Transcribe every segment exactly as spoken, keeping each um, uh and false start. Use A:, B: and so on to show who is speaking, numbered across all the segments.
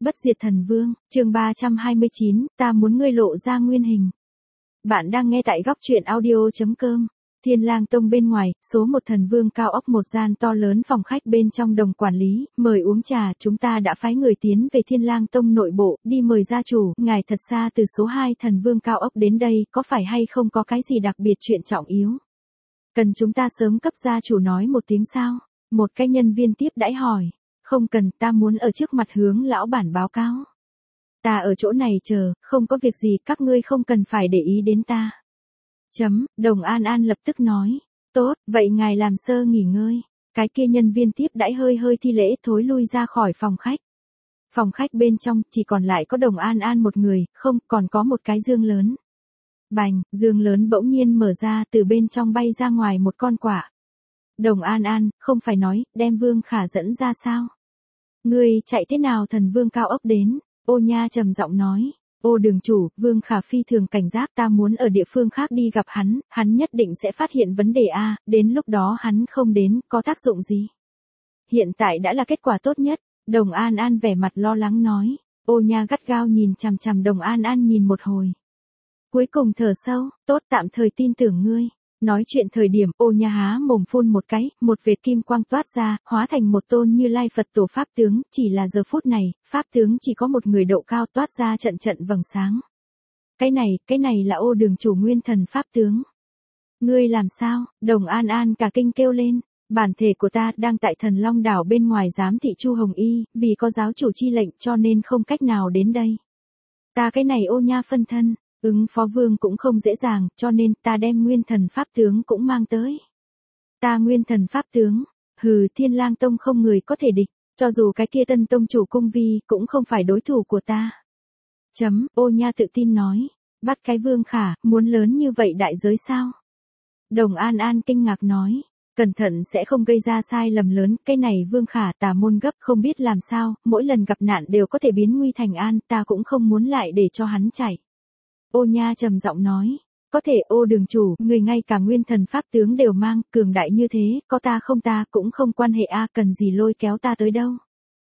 A: Bất diệt thần vương, chương ba trăm hai mươi chín, ta muốn ngươi lộ ra nguyên hình. Bạn đang nghe tại góc truyện audio.com. Thiên Lang Tông bên ngoài, số một thần vương cao ốc một gian to lớn phòng khách bên trong đồng quản lý, mời uống trà, chúng ta đã phái người tiến về Thiên Lang Tông nội bộ, đi mời gia chủ, ngài thật xa từ số hai thần vương cao ốc đến đây, có phải hay không có cái gì đặc biệt chuyện trọng yếu? Cần chúng ta sớm cấp gia chủ nói một tiếng sao? Một cái nhân viên tiếp đãi hỏi. Không cần, ta muốn ở trước mặt hướng lão bản báo cáo. Ta ở chỗ này chờ, không có việc gì, các ngươi không cần phải để ý đến ta. Chấm, Đồng An An lập tức nói. Tốt, vậy ngài làm sơ nghỉ ngơi. Cái kia nhân viên tiếp đãi hơi hơi thi lễ thối lui ra khỏi phòng khách. Phòng khách bên trong chỉ còn lại có Đồng An An một người, không, còn có một cái dương lớn. Bành, dương lớn bỗng nhiên mở ra, từ bên trong bay ra ngoài một con quạ. Đồng An An, không phải nói, đem Vương Khả dẫn ra sao? Ngươi chạy thế nào thần vương cao ốc đến? Ô Nha trầm giọng nói. Ô đường chủ, Vương Khả phi thường cảnh giác, ta muốn ở địa phương khác đi gặp hắn, hắn nhất định sẽ phát hiện vấn đề a, đến lúc đó hắn không đến, có tác dụng gì? Hiện tại đã là kết quả tốt nhất, Đồng An An vẻ mặt lo lắng nói. Ô Nha gắt gao nhìn chằm chằm Đồng An An nhìn một hồi. Cuối cùng thở sâu, tốt, tạm thời tin tưởng ngươi. Nói chuyện thời điểm, Ô Nha há mồm phun một cái, một vệt kim quang toát ra, hóa thành một tôn Như Lai Phật tổ pháp tướng, chỉ là giờ phút này, pháp tướng chỉ có một người độ cao toát ra trận trận vầng sáng. Cái này, cái này là Ô đường chủ nguyên thần pháp tướng. Ngươi làm sao? Đồng An An cả kinh kêu lên, bản thể của ta đang tại Thần Long đảo bên ngoài giám thị Chu Hồng Y, vì có giáo chủ chi lệnh cho nên không cách nào đến đây. Ta cái này Ô Nha phân thân. Ứng phó vương cũng không dễ dàng, cho nên ta đem nguyên thần pháp tướng cũng mang tới. Ta nguyên thần pháp tướng, hừ, Thiên Lang Tông không người có thể địch, cho dù cái kia Tân Tông chủ cung vi cũng không phải đối thủ của ta. Chấm, Ô Nha tự tin nói, bắt cái Vương Khả, muốn lớn như vậy đại giới sao? Đồng An An kinh ngạc nói, cẩn thận sẽ không gây ra sai lầm lớn, cái này Vương Khả tà môn gấp không biết làm sao, mỗi lần gặp nạn đều có thể biến nguy thành an, ta cũng không muốn lại để cho hắn chạy. Ô Nha trầm giọng nói, có thể Ô đường chủ, người ngay cả nguyên thần pháp tướng đều mang, cường đại như thế, có ta không ta cũng không quan hệ a, cần gì lôi kéo ta tới đâu.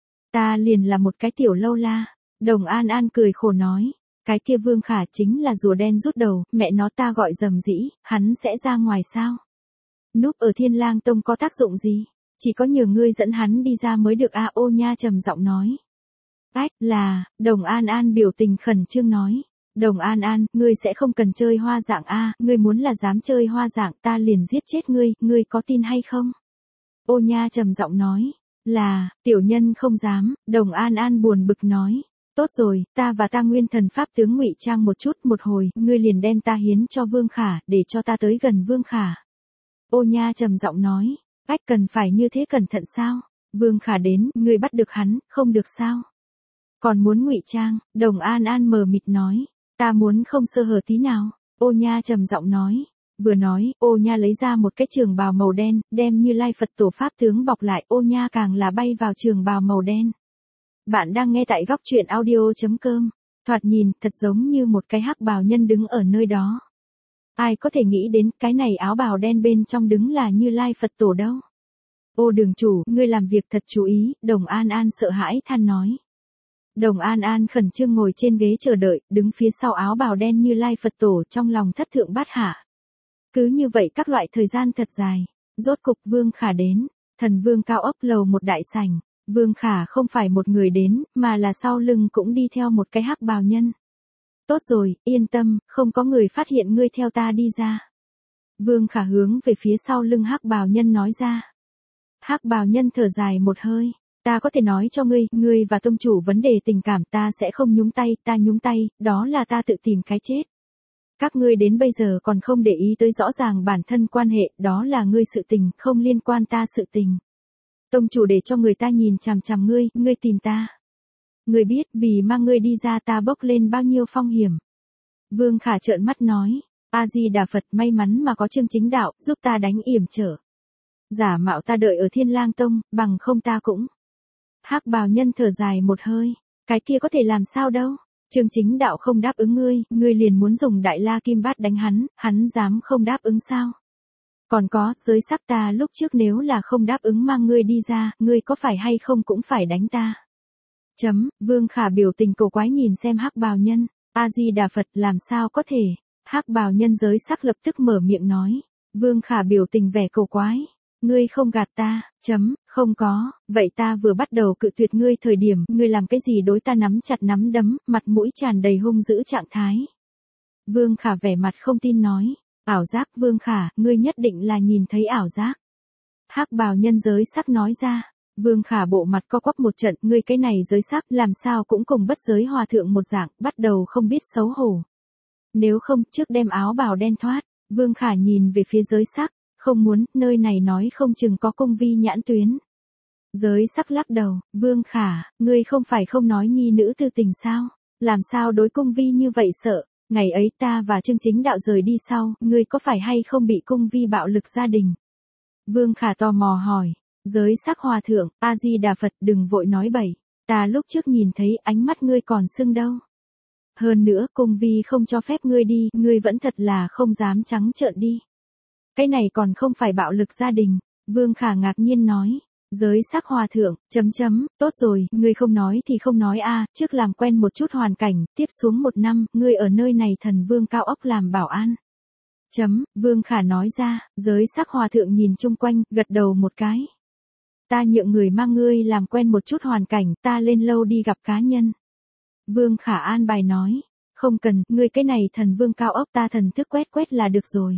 A: Ta liền là một cái tiểu lâu la. Đồng An An cười khổ nói, cái kia Vương Khả chính là rùa đen rút đầu, mẹ nó ta gọi dầm dĩ, hắn sẽ ra ngoài sao? Núp ở Thiên Lang Tông có tác dụng gì? Chỉ có nhờ ngươi dẫn hắn đi ra mới được a. Ô Nha trầm giọng nói. Ách, là, Đồng An An biểu tình khẩn trương nói. Đồng An An, ngươi sẽ không cần chơi hoa dạng a, ngươi muốn là dám chơi hoa dạng ta liền giết chết ngươi, ngươi có tin hay không? Ô Nha trầm giọng nói, là, tiểu nhân không dám, Đồng An An buồn bực nói, tốt rồi, ta và ta nguyên thần pháp tướng ngụy trang một chút một hồi, ngươi liền đem ta hiến cho Vương Khả, để cho ta tới gần Vương Khả. Ô Nha trầm giọng nói, ách cần phải như thế cẩn thận sao? Vương Khả đến, ngươi bắt được hắn, không được sao? Còn muốn ngụy trang, Đồng An An mờ mịt nói. Ta muốn không sơ hở tí nào, Ô Nha trầm giọng nói. Vừa nói, Ô Nha lấy ra một cái trường bào màu đen, đem Như Lai Phật tổ pháp tướng bọc lại, Ô Nha càng là bay vào trường bào màu đen. Bạn đang nghe tại góc truyện audio.com, thoạt nhìn thật giống như một cái hắc bào nhân đứng ở nơi đó. Ai có thể nghĩ đến cái này áo bào đen bên trong đứng là Như Lai Phật tổ đâu. Ô đường chủ, ngươi làm việc thật chú ý, Đồng An An sợ hãi than nói. Đồng An An khẩn trương ngồi trên ghế chờ đợi, đứng phía sau áo bào đen Như Lai Phật tổ trong lòng thất thượng bát hạ. Cứ như vậy các loại thời gian thật dài, rốt cục Vương Khả đến, thần vương cao ốc lầu một đại sảnh, Vương Khả không phải một người đến, mà là sau lưng cũng đi theo một cái hắc bào nhân. Tốt rồi, yên tâm, không có người phát hiện ngươi theo ta đi ra. Vương Khả hướng về phía sau lưng hắc bào nhân nói ra. Hắc bào nhân thở dài một hơi. Ta có thể nói cho ngươi, ngươi và tông chủ vấn đề tình cảm ta sẽ không nhúng tay, ta nhúng tay, đó là ta tự tìm cái chết. Các ngươi đến bây giờ còn không để ý tới rõ ràng bản thân quan hệ, đó là ngươi sự tình, không liên quan ta sự tình. Tông chủ để cho người ta nhìn chằm chằm ngươi, ngươi tìm ta. Ngươi biết vì mang ngươi đi ra ta bốc lên bao nhiêu phong hiểm. Vương Khả trợn mắt nói, A-di-đà Phật, may mắn mà có Chương Chính Đạo, giúp ta đánh yểm trở. Giả mạo ta đợi ở Thiên Lang Tông, bằng không ta cũng. Hắc bào nhân thở dài một hơi, cái kia có thể làm sao đâu, Chương Chính Đạo không đáp ứng ngươi, ngươi liền muốn dùng Đại La Kim Bát đánh hắn, hắn dám không đáp ứng sao? Còn có, giới sắc ta lúc trước nếu là không đáp ứng mang ngươi đi ra, ngươi có phải hay không cũng phải đánh ta. Chấm, Vương Khả biểu tình cổ quái nhìn xem Hắc Bào Nhân, A-di-đà Phật, làm sao có thể? Hắc Bào Nhân giới sắc lập tức mở miệng nói. Vương Khả biểu tình vẻ cổ quái. Ngươi không gạt ta, chấm, không có, vậy ta vừa bắt đầu cự tuyệt ngươi thời điểm, ngươi làm cái gì đối ta nắm chặt nắm đấm, mặt mũi tràn đầy hung dữ trạng thái. Vương Khả vẻ mặt không tin nói, ảo giác. Vương Khả, ngươi nhất định là nhìn thấy ảo giác. Hắc Bào Nhân giới sắc nói ra. Vương Khả bộ mặt co quắp một trận, ngươi cái này giới sắc làm sao cũng cùng bất giới hòa thượng một dạng, bắt đầu không biết xấu hổ. Nếu không, trước đem áo bào đen thoát. Vương Khả nhìn về phía giới sắc, không muốn, nơi này nói không chừng có cung vi nhãn tuyến. Giới sắc lắc đầu, Vương Khả, ngươi không phải không nói nhi nữ tư tình sao? Làm sao đối cung vi như vậy sợ? Ngày ấy ta và Trương Chính Đạo rời đi sau, ngươi có phải hay không bị cung vi bạo lực gia đình? Vương Khả tò mò hỏi. Giới sắc hòa thượng, A-di-đà Phật, đừng vội nói bậy. Ta lúc trước nhìn thấy ánh mắt ngươi còn sưng đâu. Hơn nữa, cung vi không cho phép ngươi đi, ngươi vẫn thật là không dám trắng trợn đi. Cái này còn không phải bạo lực gia đình. Vương Khả ngạc nhiên nói. Giới sắc hòa thượng, chấm chấm, tốt rồi, ngươi không nói thì không nói a, trước làm quen một chút hoàn cảnh, tiếp xuống một năm, ngươi ở nơi này thần vương cao ốc làm bảo an. Chấm, Vương Khả nói ra, giới sắc hòa thượng nhìn chung quanh, gật đầu một cái. Ta nhượng người mang ngươi làm quen một chút hoàn cảnh, ta lên lâu đi gặp cá nhân. Vương Khả an bài nói, không cần, ngươi cái này thần vương cao ốc ta thần thức quét quét là được rồi.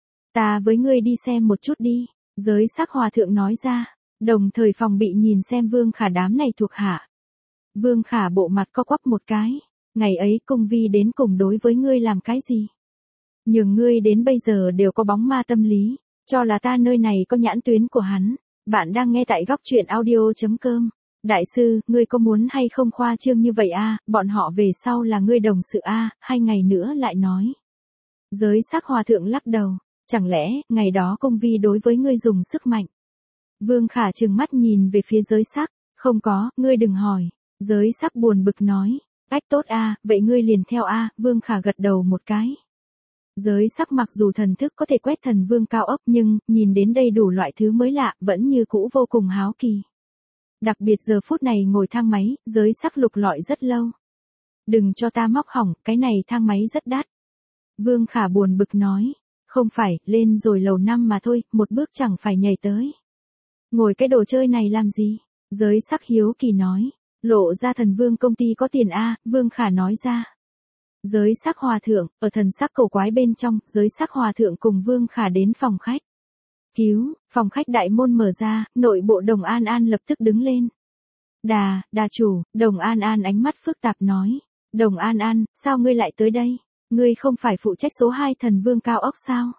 A: Ta với ngươi đi xem một chút đi, giới sắc hòa thượng nói ra, đồng thời phòng bị nhìn xem Vương Khả đám này thuộc hạ. Vương Khả bộ mặt co quắp một cái, ngày ấy cung vi đến cùng đối với ngươi làm cái gì? Nhường ngươi đến bây giờ đều có bóng ma tâm lý, cho là ta nơi này có nhãn tuyến của hắn. Bạn đang nghe tại góc truyện audio.com. Đại sư, ngươi có muốn hay không khoa trương như vậy a? Bọn họ về sau là ngươi đồng sự a, hai ngày nữa lại nói. Giới sắc hòa thượng lắc đầu, chẳng lẽ, ngày đó cung vi đối với ngươi dùng sức mạnh. Vương Khả trừng mắt nhìn về phía giới sắc, không có, ngươi đừng hỏi. Giới sắc buồn bực nói, ách tốt a, vậy ngươi liền theo a, Vương Khả gật đầu một cái. Giới sắc mặc dù thần thức có thể quét thần vương cao ốc nhưng, nhìn đến đây đủ loại thứ mới lạ, vẫn như cũ vô cùng háo kỳ. Đặc biệt giờ phút này ngồi thang máy, giới sắc lục lọi rất lâu. Đừng cho ta móc hỏng, cái này thang máy rất đắt. Vương Khả buồn bực nói, không phải, lên rồi lầu năm mà thôi, một bước chẳng phải nhảy tới. Ngồi cái đồ chơi này làm gì? Giới sắc hiếu kỳ nói, lộ ra thần vương công ty có tiền a, Vương Khả nói ra. Giới sắc hòa thượng, ở thần sắc cầu quái bên trong, giới sắc hòa thượng cùng Vương Khả đến phòng khách. Cứu, phòng khách đại môn mở ra, nội bộ Đồng An An lập tức đứng lên. Đà, đà chủ, Đồng An An ánh mắt phức tạp nói. Đồng An An, sao ngươi lại tới đây? Ngươi không phải phụ trách số hai thần vương cao ốc sao?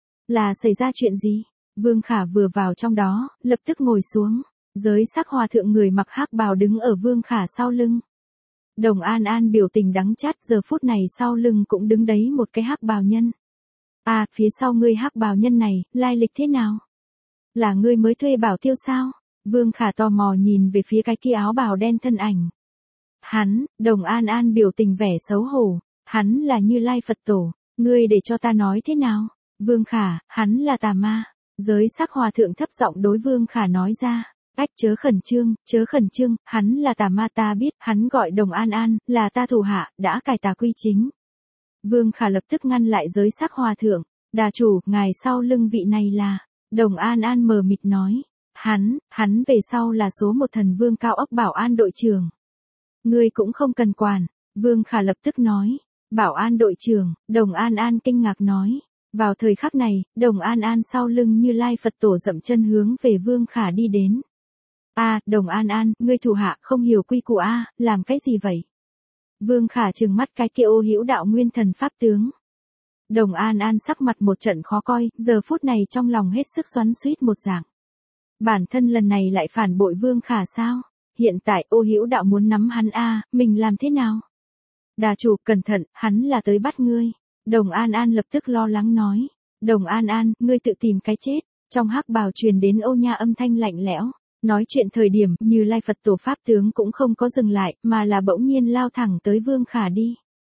A: Là xảy ra chuyện gì? Vương Khả vừa vào trong đó, lập tức ngồi xuống. Giới sắc hòa thượng người mặc hắc bào đứng ở Vương Khả sau lưng. Đồng An An biểu tình đắng chát, giờ phút này sau lưng cũng đứng đấy một cái hắc bào nhân. À, phía sau ngươi hắc bào nhân này, lai lịch thế nào? Là ngươi mới thuê bảo tiêu sao? Vương Khả tò mò nhìn về phía cái kia áo bào đen thân ảnh. Hắn, Đồng An An biểu tình vẻ xấu hổ. Hắn là Như Lai Phật Tổ. Ngươi để cho ta nói thế nào? Vương Khả, hắn là tà ma. Giới sắc hòa thượng thấp giọng đối Vương Khả nói ra. Ách chớ khẩn trương, chớ khẩn trương, hắn là tà ma ta biết, hắn gọi Đồng An An, là ta thủ hạ, đã cải tà quy chính. Vương Khả lập tức ngăn lại giới sắc hòa thượng, đà chủ, ngài sau lưng vị này là, Đồng An An mờ mịt nói, hắn, hắn về sau là số một thần vương cao ốc bảo an đội trưởng. Ngươi cũng không cần quản, Vương Khả lập tức nói, bảo an đội trưởng, Đồng An An kinh ngạc nói. Vào thời khắc này, Đồng An An sau lưng Như Lai Phật Tổ dậm chân hướng về Vương Khả đi đến. A, à, Đồng An An, ngươi thủ hạ không hiểu quy củ a, à, làm cái gì vậy? Vương Khả trừng mắt cái kia Ô Hữu Đạo nguyên thần pháp tướng. Đồng An An sắc mặt một trận khó coi, giờ phút này trong lòng hết sức xoắn xuýt một dạng. Bản thân lần này lại phản bội Vương Khả sao? Hiện tại Ô Hữu Đạo muốn nắm hắn a, à, mình làm thế nào? Đà chủ, cẩn thận, hắn là tới bắt ngươi. Đồng An An lập tức lo lắng nói. Đồng An An, ngươi tự tìm cái chết. Trong hắc bào truyền đến Ô Nha âm thanh lạnh lẽo. Nói chuyện thời điểm, Như Lai Phật Tổ Pháp tướng cũng không có dừng lại, mà là bỗng nhiên lao thẳng tới Vương Khả đi.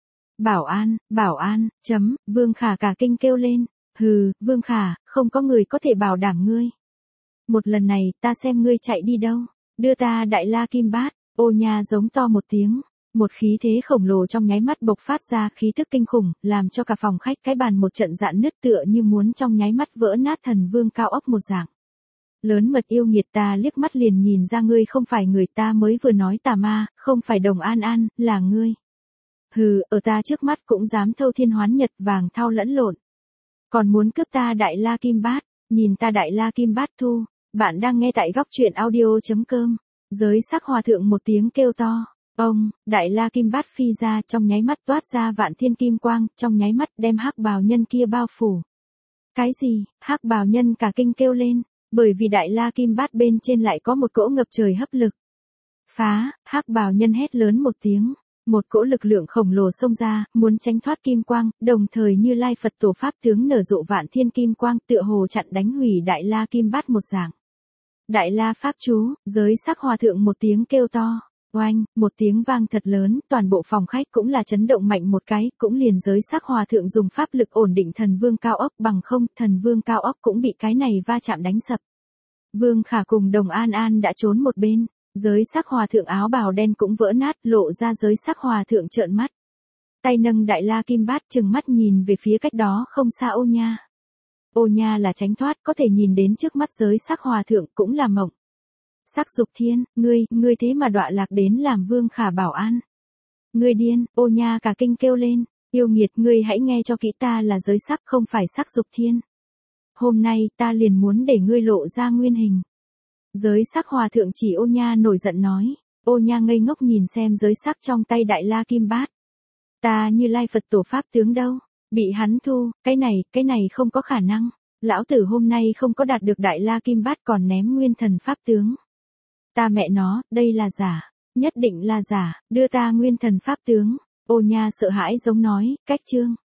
A: Bảo an, bảo an, chấm, Vương Khả cả kinh kêu lên. Hừ, Vương Khả, không có người có thể bảo đảm ngươi. Một lần này, ta xem ngươi chạy đi đâu. Đưa ta Đại La Kim Bát. Ô nha giống to một tiếng. Một khí thế khổng lồ trong nháy mắt bộc phát ra, khí tức kinh khủng, làm cho cả phòng khách cái bàn một trận rạn nứt tựa như muốn trong nháy mắt vỡ nát thần vương cao ốc một dạng. Lớn mật yêu nghiệt, ta liếc mắt liền nhìn ra ngươi không phải người ta mới vừa nói tà ma, không phải Đồng An An, là ngươi. Hừ, ở ta trước mắt cũng dám thâu thiên hoán nhật, vàng thao lẫn lộn. Còn muốn cướp ta Đại La Kim Bát, nhìn ta Đại La Kim Bát thu. Bạn đang nghe tại góc truyện audio.com. Giới sắc hòa thượng một tiếng kêu to. Ông, Đại La Kim Bát phi ra, trong nháy mắt toát ra vạn thiên kim quang, trong nháy mắt đem hắc bào nhân kia bao phủ. Cái gì? Hắc bào nhân cả kinh kêu lên, bởi vì Đại La Kim Bát bên trên lại có một cỗ ngập trời hấp lực. Phá, hắc bào nhân hét lớn một tiếng, một cỗ lực lượng khổng lồ xông ra, muốn tránh thoát kim quang, đồng thời Như Lai Phật Tổ pháp tướng nở rộ vạn thiên kim quang, tựa hồ chặn đánh hủy Đại La Kim Bát một dạng. Đại La pháp chú, giới sắc hòa thượng một tiếng kêu to. Oanh, một tiếng vang thật lớn, toàn bộ phòng khách cũng là chấn động mạnh một cái, cũng liền giới sắc hòa thượng dùng pháp lực ổn định thần vương cao ốc, bằng không, thần vương cao ốc cũng bị cái này va chạm đánh sập. Vương Khả cùng Đồng An An đã trốn một bên, giới sắc hòa thượng áo bào đen cũng vỡ nát, lộ ra giới sắc hòa thượng trợn mắt. Tay nâng Đại La Kim Bát trừng mắt nhìn về phía cách đó không xa Ô Nha. Ô Nha là tránh thoát, có thể nhìn đến trước mắt giới sắc hòa thượng cũng là mộng. Sắc Dục Thiên, ngươi, ngươi thế mà đọa lạc đến làm Vương Khả bảo an. Ngươi điên, Ô Nha cả kinh kêu lên, yêu nghiệt, ngươi hãy nghe cho kỹ, ta là giới sắc không phải Sắc Dục Thiên. Hôm nay ta liền muốn để ngươi lộ ra nguyên hình. Giới sắc hòa thượng chỉ Ô Nha nổi giận nói, Ô Nha ngây ngốc nhìn xem giới sắc trong tay Đại La Kim Bát. Ta Như Lai Phật Tổ pháp tướng đâu, bị hắn thu, cái này, cái này không có khả năng. Lão tử hôm nay không có đạt được Đại La Kim Bát còn ném nguyên thần pháp tướng. Ta mẹ nó, đây là giả, nhất định là giả, đưa ta nguyên thần pháp tướng. Ô Nha sợ hãi giống nói, cách chương.